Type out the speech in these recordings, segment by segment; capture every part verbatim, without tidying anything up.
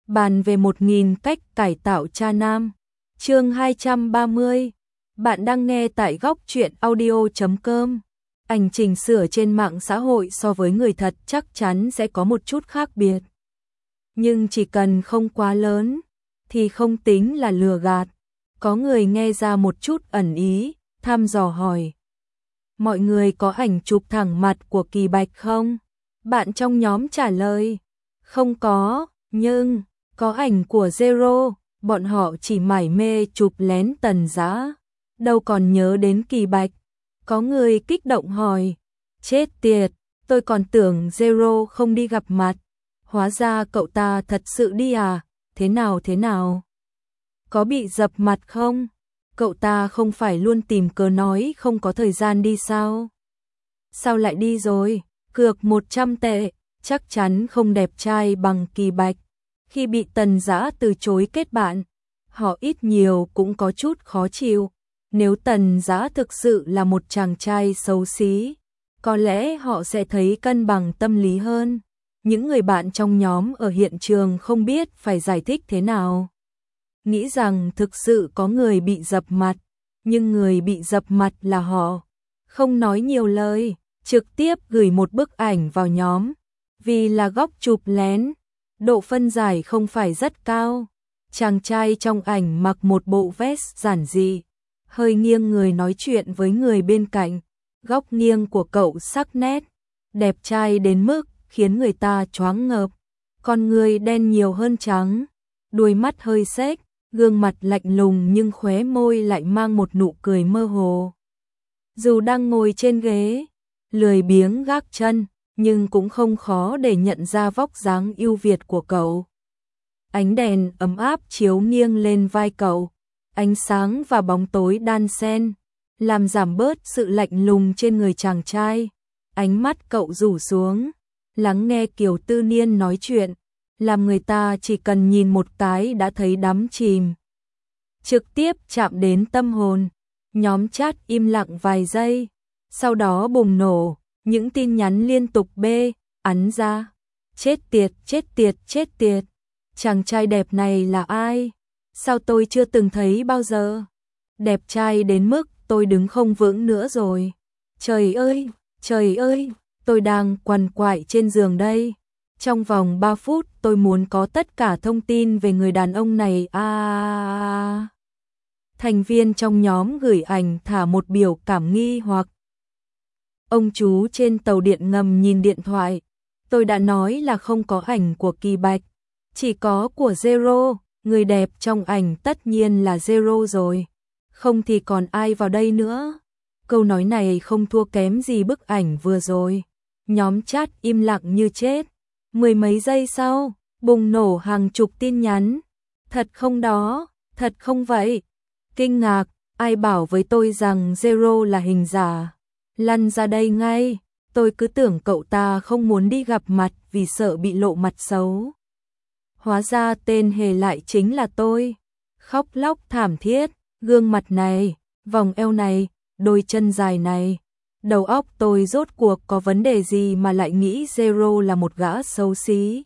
bàn về một nghìn cách cải tạo cha nam. Chương hai trăm ba mươi. Bạn đang nghe tại góc truyện audio chấm com. Ảnh chỉnh sửa trên mạng xã hội so với người thật chắc chắn sẽ có một chút khác biệt. Nhưng chỉ cần không quá lớn thì không tính là lừa gạt. Có người nghe ra một chút ẩn ý, thăm dò hỏi: mọi người có ảnh chụp thẳng mặt của Kỳ Bạch không? Bạn trong nhóm trả lời: không có, nhưng có ảnh của Zero. Bọn họ chỉ mải mê chụp lén Tần Dã, đâu còn nhớ đến Kỳ Bạch. Có người kích động hỏi: chết tiệt, tôi còn tưởng Zero không đi gặp mặt, hóa ra cậu ta thật sự đi à? Thế nào thế nào? Có bị dập mặt không? Cậu ta không phải luôn tìm cớ nói không có thời gian đi sao? Sao lại đi rồi? Cược một trăm tệ, chắc chắn không đẹp trai bằng Kỳ Bạch. Khi bị Tần Dã từ chối kết bạn, họ ít nhiều cũng có chút khó chịu. Nếu Tần Dã thực sự là một chàng trai xấu xí, có lẽ họ sẽ thấy cân bằng tâm lý hơn. Những người bạn trong nhóm ở hiện trường không biết phải giải thích thế nào. Nghĩ rằng thực sự có người bị dập mặt, nhưng người bị dập mặt là họ. Không nói nhiều lời, trực tiếp gửi một bức ảnh vào nhóm. Vì là góc chụp lén, độ phân giải không phải rất cao. Chàng trai trong ảnh mặc một bộ vest giản dị, hơi nghiêng người nói chuyện với người bên cạnh. Góc nghiêng của cậu sắc nét, đẹp trai đến mức khiến người ta choáng ngợp. Con người đen nhiều hơn trắng, đuôi mắt hơi xếch, gương mặt lạnh lùng nhưng khóe môi lại mang một nụ cười mơ hồ. Dù đang ngồi trên ghế, lười biếng gác chân, nhưng cũng không khó để nhận ra vóc dáng ưu việt của cậu. Ánh đèn ấm áp chiếu nghiêng lên vai cậu, ánh sáng và bóng tối đan xen, làm giảm bớt sự lạnh lùng trên người chàng trai. Ánh mắt cậu rủ xuống, lắng nghe Kiều Tư Niên nói chuyện, làm người ta chỉ cần nhìn một cái đã thấy đắm chìm. Trực tiếp chạm đến tâm hồn. Nhóm chat im lặng vài giây, sau đó bùng nổ, những tin nhắn liên tục bê, ắn ra. Chết tiệt, chết tiệt, chết tiệt. Chàng trai đẹp này là ai? Sao tôi chưa từng thấy bao giờ? Đẹp trai đến mức tôi đứng không vững nữa rồi. Trời ơi, trời ơi, tôi đang quằn quại trên giường đây. Trong vòng ba phút tôi muốn có tất cả thông tin về người đàn ông này. À... Thành viên trong nhóm gửi ảnh thả một biểu cảm nghi hoặc. Ông chú trên tàu điện ngầm nhìn điện thoại. Tôi đã nói là không có ảnh của Kỳ Bạch, chỉ có của Zero. Người đẹp trong ảnh tất nhiên là Zero rồi, không thì còn ai vào đây nữa. Câu nói này không thua kém gì bức ảnh vừa rồi. Nhóm chat im lặng như chết. Mười mấy giây sau, bùng nổ hàng chục tin nhắn. Thật không đó, thật không vậy. Kinh ngạc, ai bảo với tôi rằng Zero là hình giả? Lăn ra đây ngay, tôi cứ tưởng cậu ta không muốn đi gặp mặt vì sợ bị lộ mặt xấu. Hóa ra tên hề lại chính là tôi. Khóc lóc thảm thiết, gương mặt này, vòng eo này, đôi chân dài này. Đầu óc tôi rốt cuộc có vấn đề gì mà lại nghĩ Zero là một gã xấu xí.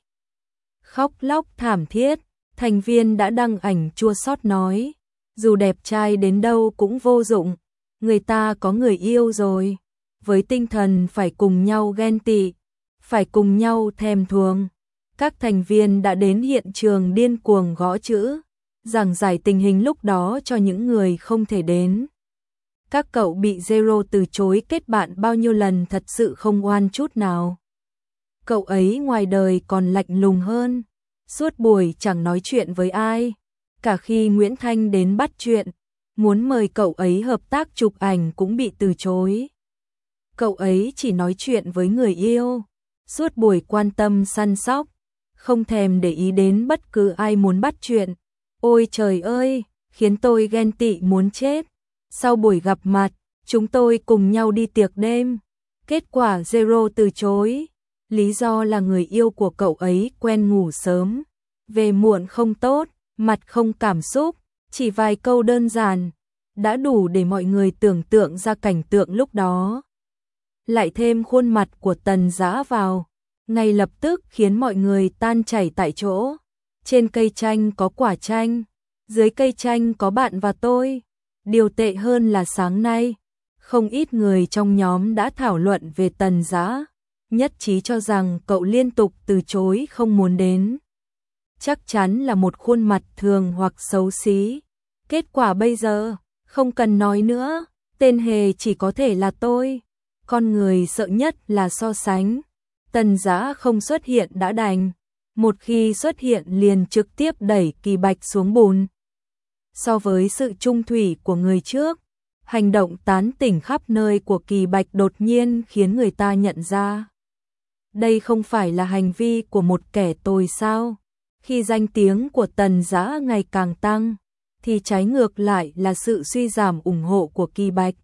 Khóc lóc thảm thiết, thành viên đã đăng ảnh chua xót nói. Dù đẹp trai đến đâu cũng vô dụng, người ta có người yêu rồi. Với tinh thần phải cùng nhau ghen tị, phải cùng nhau thèm thuồng, các thành viên đã đến hiện trường điên cuồng gõ chữ, giảng giải tình hình lúc đó cho những người không thể đến. Các cậu bị Zero từ chối kết bạn bao nhiêu lần thật sự không oan chút nào. Cậu ấy ngoài đời còn lạnh lùng hơn, suốt buổi chẳng nói chuyện với ai. Cả khi Nguyễn Thanh đến bắt chuyện, muốn mời cậu ấy hợp tác chụp ảnh cũng bị từ chối. Cậu ấy chỉ nói chuyện với người yêu, suốt buổi quan tâm săn sóc, không thèm để ý đến bất cứ ai muốn bắt chuyện. Ôi trời ơi, khiến tôi ghen tị muốn chết. Sau buổi gặp mặt, chúng tôi cùng nhau đi tiệc đêm. Kết quả Zero từ chối. Lý do là người yêu của cậu ấy quen ngủ sớm, về muộn không tốt, mặt không cảm xúc. Chỉ vài câu đơn giản đã đủ để mọi người tưởng tượng ra cảnh tượng lúc đó. Lại thêm khuôn mặt của Tần Dã vào, ngay lập tức khiến mọi người tan chảy tại chỗ. Trên cây chanh có quả chanh, dưới cây chanh có bạn và tôi. Điều tệ hơn là sáng nay, không ít người trong nhóm đã thảo luận về Tần Dã, nhất trí cho rằng cậu liên tục từ chối không muốn đến. Chắc chắn là một khuôn mặt thường hoặc xấu xí. Kết quả bây giờ, không cần nói nữa, tên hề chỉ có thể là tôi. Con người sợ nhất là so sánh. Tần Dã không xuất hiện đã đành, một khi xuất hiện liền trực tiếp đẩy Kỳ Bạch xuống bùn. So với sự trung thủy của người trước, hành động tán tỉnh khắp nơi của Kỳ Bạch đột nhiên khiến người ta nhận ra. Đây không phải là hành vi của một kẻ tồi sao? Khi danh tiếng của Tần Dã ngày càng tăng, thì trái ngược lại là sự suy giảm ủng hộ của Kỳ Bạch.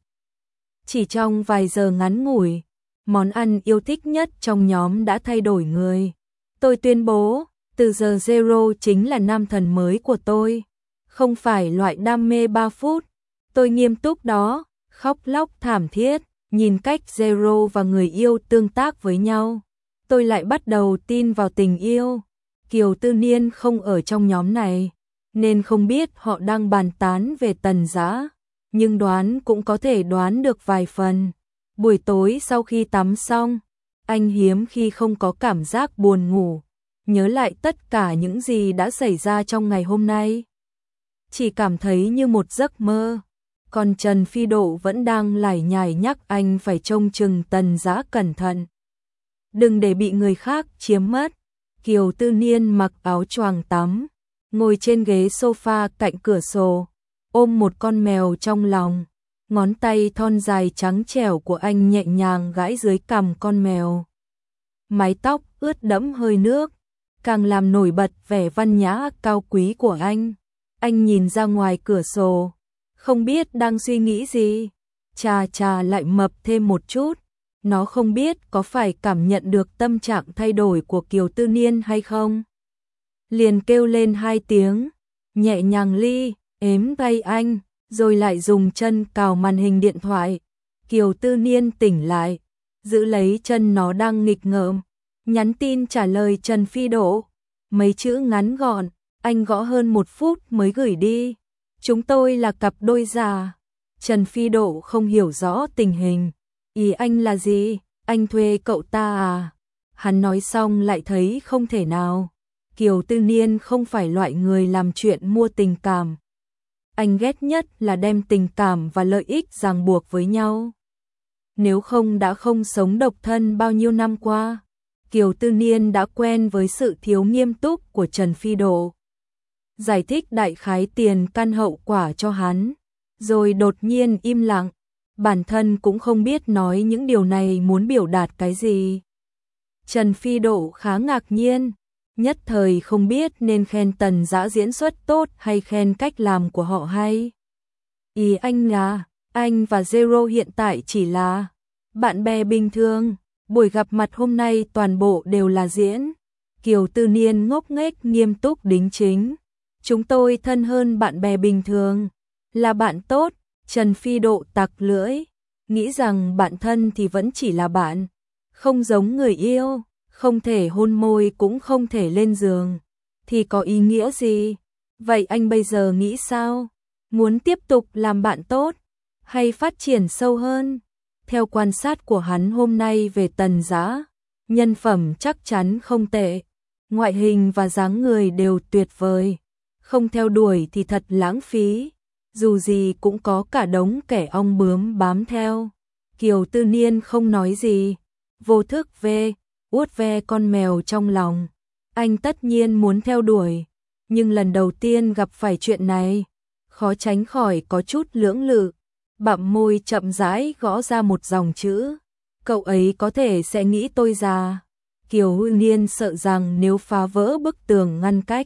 Chỉ trong vài giờ ngắn ngủi, món ăn yêu thích nhất trong nhóm đã thay đổi người. Tôi tuyên bố, từ giờ Zero chính là nam thần mới của tôi. Không phải loại đam mê ba phút. Tôi nghiêm túc đó, khóc lóc thảm thiết, nhìn cách Zero và người yêu tương tác với nhau. Tôi lại bắt đầu tin vào tình yêu. Kiều Tư Niên không ở trong nhóm này, nên không biết họ đang bàn tán về Tần Dã, nhưng đoán cũng có thể đoán được vài phần. Buổi tối sau khi tắm xong, anh hiếm khi không có cảm giác buồn ngủ, nhớ lại tất cả những gì đã xảy ra trong ngày hôm nay. Chỉ cảm thấy như một giấc mơ, còn Trần Phi Độ vẫn đang lải nhải nhắc anh phải trông chừng Tần Dã cẩn thận. Đừng để bị người khác chiếm mất. Kiều Tư Niên mặc áo choàng tắm, ngồi trên ghế sofa cạnh cửa sổ, ôm một con mèo trong lòng. Ngón tay thon dài trắng trẻo của anh nhẹ nhàng gãi dưới cằm con mèo. Mái tóc ướt đẫm hơi nước, càng làm nổi bật vẻ văn nhã cao quý của anh. Anh nhìn ra ngoài cửa sổ, không biết đang suy nghĩ gì. Chà chà lại mập thêm một chút. Nó không biết có phải cảm nhận được tâm trạng thay đổi của Kiều Tư Niên hay không. Liền kêu lên hai tiếng, nhẹ nhàng ly, ếm tay anh, rồi lại dùng chân cào màn hình điện thoại. Kiều Tư Niên tỉnh lại, giữ lấy chân nó đang nghịch ngợm, nhắn tin trả lời Trần Phi Độ. Mấy chữ ngắn gọn, anh gõ hơn một phút mới gửi đi. Chúng tôi là cặp đôi già. Trần Phi Độ không hiểu rõ tình hình. Ý anh là gì? Anh thuê cậu ta à? Hắn nói xong lại thấy không thể nào. Kiều Tư Niên không phải loại người làm chuyện mua tình cảm. Anh ghét nhất là đem tình cảm và lợi ích ràng buộc với nhau. Nếu không đã không sống độc thân bao nhiêu năm qua. Kiều Tư Niên đã quen với sự thiếu nghiêm túc của Trần Phi Độ. Giải thích đại khái tiền căn hậu quả cho hắn, rồi đột nhiên im lặng. Bản thân cũng không biết nói những điều này muốn biểu đạt cái gì. Trần Phi Độ khá ngạc nhiên, nhất thời không biết nên khen Tần Dã diễn xuất tốt hay khen cách làm của họ hay. Ý anh là, anh và Zero hiện tại chỉ là bạn bè bình thường, buổi gặp mặt hôm nay toàn bộ đều là diễn. Kiều Tư Niên ngốc nghếch nghiêm túc đính chính. Chúng tôi thân hơn bạn bè bình thường, là bạn tốt. Trần Phi Độ tặc lưỡi, nghĩ rằng bạn thân thì vẫn chỉ là bạn, không giống người yêu, không thể hôn môi cũng không thể lên giường, thì có ý nghĩa gì? Vậy anh bây giờ nghĩ sao? Muốn tiếp tục làm bạn tốt, hay phát triển sâu hơn? Theo quan sát của hắn hôm nay về Tần Dã, nhân phẩm chắc chắn không tệ, ngoại hình và dáng người đều tuyệt vời, không theo đuổi thì thật lãng phí. Dù gì cũng có cả đống kẻ ong bướm bám theo. Kiều Tư Niên không nói gì, vô thức ve, uốt ve con mèo trong lòng. Anh tất nhiên muốn theo đuổi, nhưng lần đầu tiên gặp phải chuyện này, khó tránh khỏi có chút lưỡng lự. Bặm môi chậm rãi gõ ra một dòng chữ. Cậu ấy có thể sẽ nghĩ tôi già. Kiều Tư Niên sợ rằng nếu phá vỡ bức tường ngăn cách,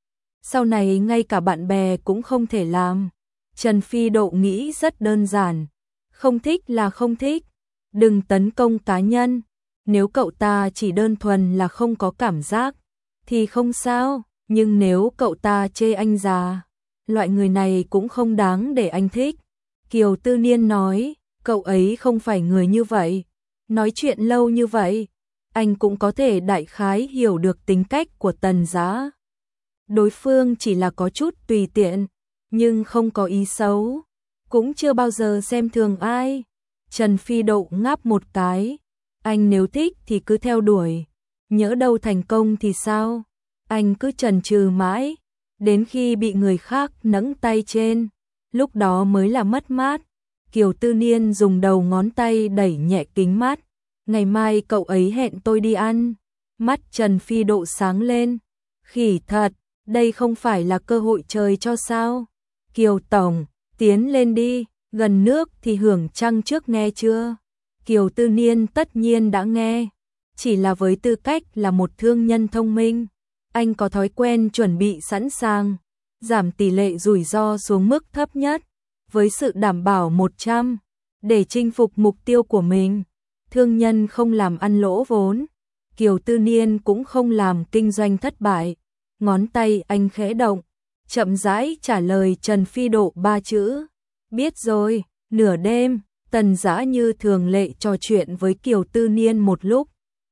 sau này ngay cả bạn bè cũng không thể làm. Trần Phi Độ nghĩ rất đơn giản, không thích là không thích, đừng tấn công cá nhân. Nếu cậu ta chỉ đơn thuần là không có cảm giác, thì không sao, nhưng nếu cậu ta chê anh già, loại người này cũng không đáng để anh thích. Kiều Tư Niên nói, cậu ấy không phải người như vậy, nói chuyện lâu như vậy, anh cũng có thể đại khái hiểu được tính cách của Tần Dã. đối phương chỉ là có chút tùy tiện, nhưng không có ý xấu, cũng chưa bao giờ xem thường ai. Trần Phi Độ ngáp một cái, anh nếu thích thì cứ theo đuổi, nhỡ đâu thành công thì sao? Anh cứ chần chừ mãi, đến khi bị người khác nẫng tay trên, lúc đó mới là mất mát. Kiều Tư Niên dùng đầu ngón tay đẩy nhẹ kính mắt, ngày mai cậu ấy hẹn tôi đi ăn. Mắt Trần Phi Độ sáng lên, khỉ thật, đây không phải là cơ hội trời cho sao? Kiều Tổng, tiến lên đi, gần nước thì hưởng trăng trước nghe chưa? Kiều Tư Niên tất nhiên đã nghe, chỉ là với tư cách là một thương nhân thông minh, anh có thói quen chuẩn bị sẵn sàng, giảm tỷ lệ rủi ro xuống mức thấp nhất, với sự đảm bảo một trăm, để chinh phục mục tiêu của mình. Thương nhân không làm ăn lỗ vốn, Kiều Tư Niên cũng không làm kinh doanh thất bại. Ngón tay anh khẽ động, chậm rãi trả lời Trần Phi Độ ba chữ. Biết rồi. Nửa đêm, Tần Dã như thường lệ trò chuyện với Kiều Tư Niên một lúc.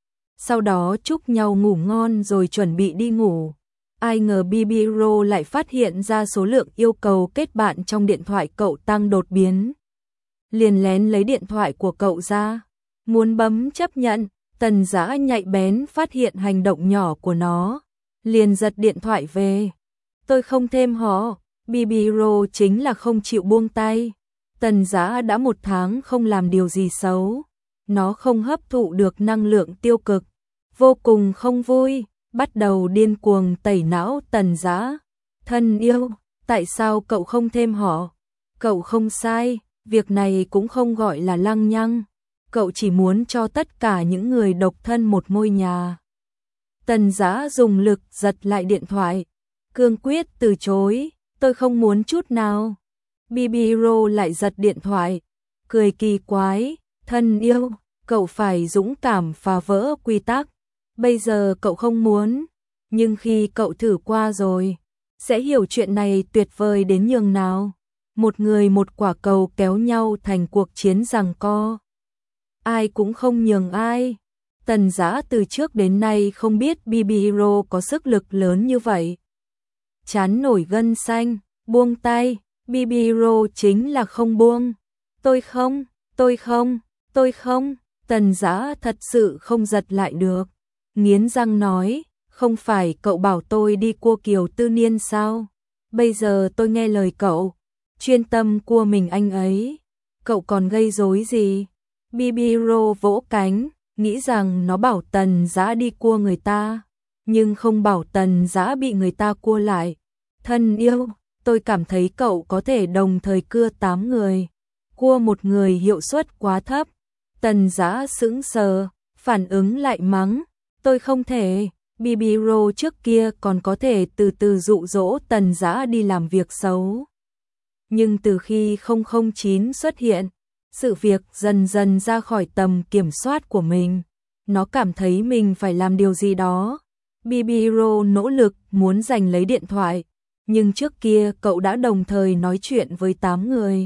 Sau đó chúc nhau ngủ ngon rồi chuẩn bị đi ngủ. Ai ngờ bê bê rờ lại phát hiện ra số lượng yêu cầu kết bạn trong điện thoại cậu tăng đột biến. Liền lén lấy điện thoại của cậu ra, muốn bấm chấp nhận. Tần Dã nhạy bén phát hiện hành động nhỏ của nó, liền giật điện thoại về. Tôi không thêm họ, bê bê rờ chính là không chịu buông tay. Tần Dã đã một tháng không làm điều gì xấu, nó không hấp thụ được năng lượng tiêu cực, vô cùng không vui, bắt đầu điên cuồng tẩy não Tần Dã. Thân yêu, tại sao cậu không thêm họ? Cậu không sai, việc này cũng không gọi là lăng nhăng. Cậu chỉ muốn cho tất cả những người độc thân một ngôi nhà. Tần Dã dùng lực giật lại điện thoại, cương quyết từ chối, tôi không muốn chút nào. bê bê rờ lại giật điện thoại, cười kỳ quái, thân yêu, cậu phải dũng cảm phá vỡ quy tắc. Bây giờ cậu không muốn, nhưng khi cậu thử qua rồi, sẽ hiểu chuyện này tuyệt vời đến nhường nào. Một người một quả cầu kéo nhau thành cuộc chiến giằng co. Ai cũng không nhường ai. Tần Dã từ trước đến nay không biết bê bê rờ có sức lực lớn như vậy. Chán nổi gân xanh, buông tay, bê bê rờ chính là không buông. Tôi không, tôi không, tôi không, Tần Dã thật sự không giật lại được. Nghiến răng nói, không phải cậu bảo tôi đi cua Kiều Tư Niên sao? Bây giờ tôi nghe lời cậu, chuyên tâm cua mình anh ấy. Cậu còn gây rối gì? bê bê rờ vỗ cánh, nghĩ rằng nó bảo Tần Dã đi cua người ta, nhưng không bảo Tần Dã bị người ta cua lại. Thân yêu, tôi cảm thấy cậu có thể đồng thời cưa tám người, cua một người hiệu suất quá thấp. Tần Dã sững sờ, phản ứng lại mắng, tôi không thể. bê bê rờ trước kia còn có thể từ từ dụ dỗ Tần Dã đi làm việc xấu. Nhưng từ khi không không chín xuất hiện, sự việc dần dần ra khỏi tầm kiểm soát của mình. Nó cảm thấy mình phải làm điều gì đó. bê bê rờ nỗ lực muốn giành lấy điện thoại, nhưng trước kia cậu đã đồng thời nói chuyện với tám người.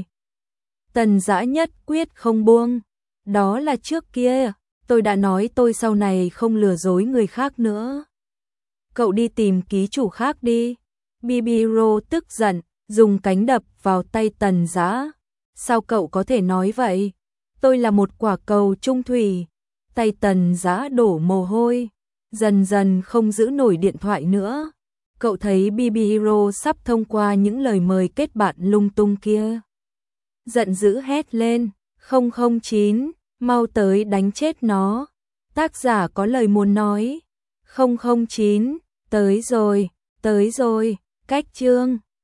Tần Dã nhất quyết không buông. Đó là trước kia, tôi đã nói tôi sau này không lừa dối người khác nữa. Cậu đi tìm ký chủ khác đi. bê bê rờ tức giận, dùng cánh đập vào tay Tần Dã. Sao cậu có thể nói vậy? Tôi là một quả cầu trung thủy. Tay Tần Dã đổ mồ hôi, dần dần không giữ nổi điện thoại nữa. Cậu thấy bê bê rờ sắp thông qua những lời mời kết bạn lung tung kia. Giận dữ hét lên, không không chín, mau tới đánh chết nó. Tác giả có lời muốn nói. không không chín, tới rồi, tới rồi, cách chương.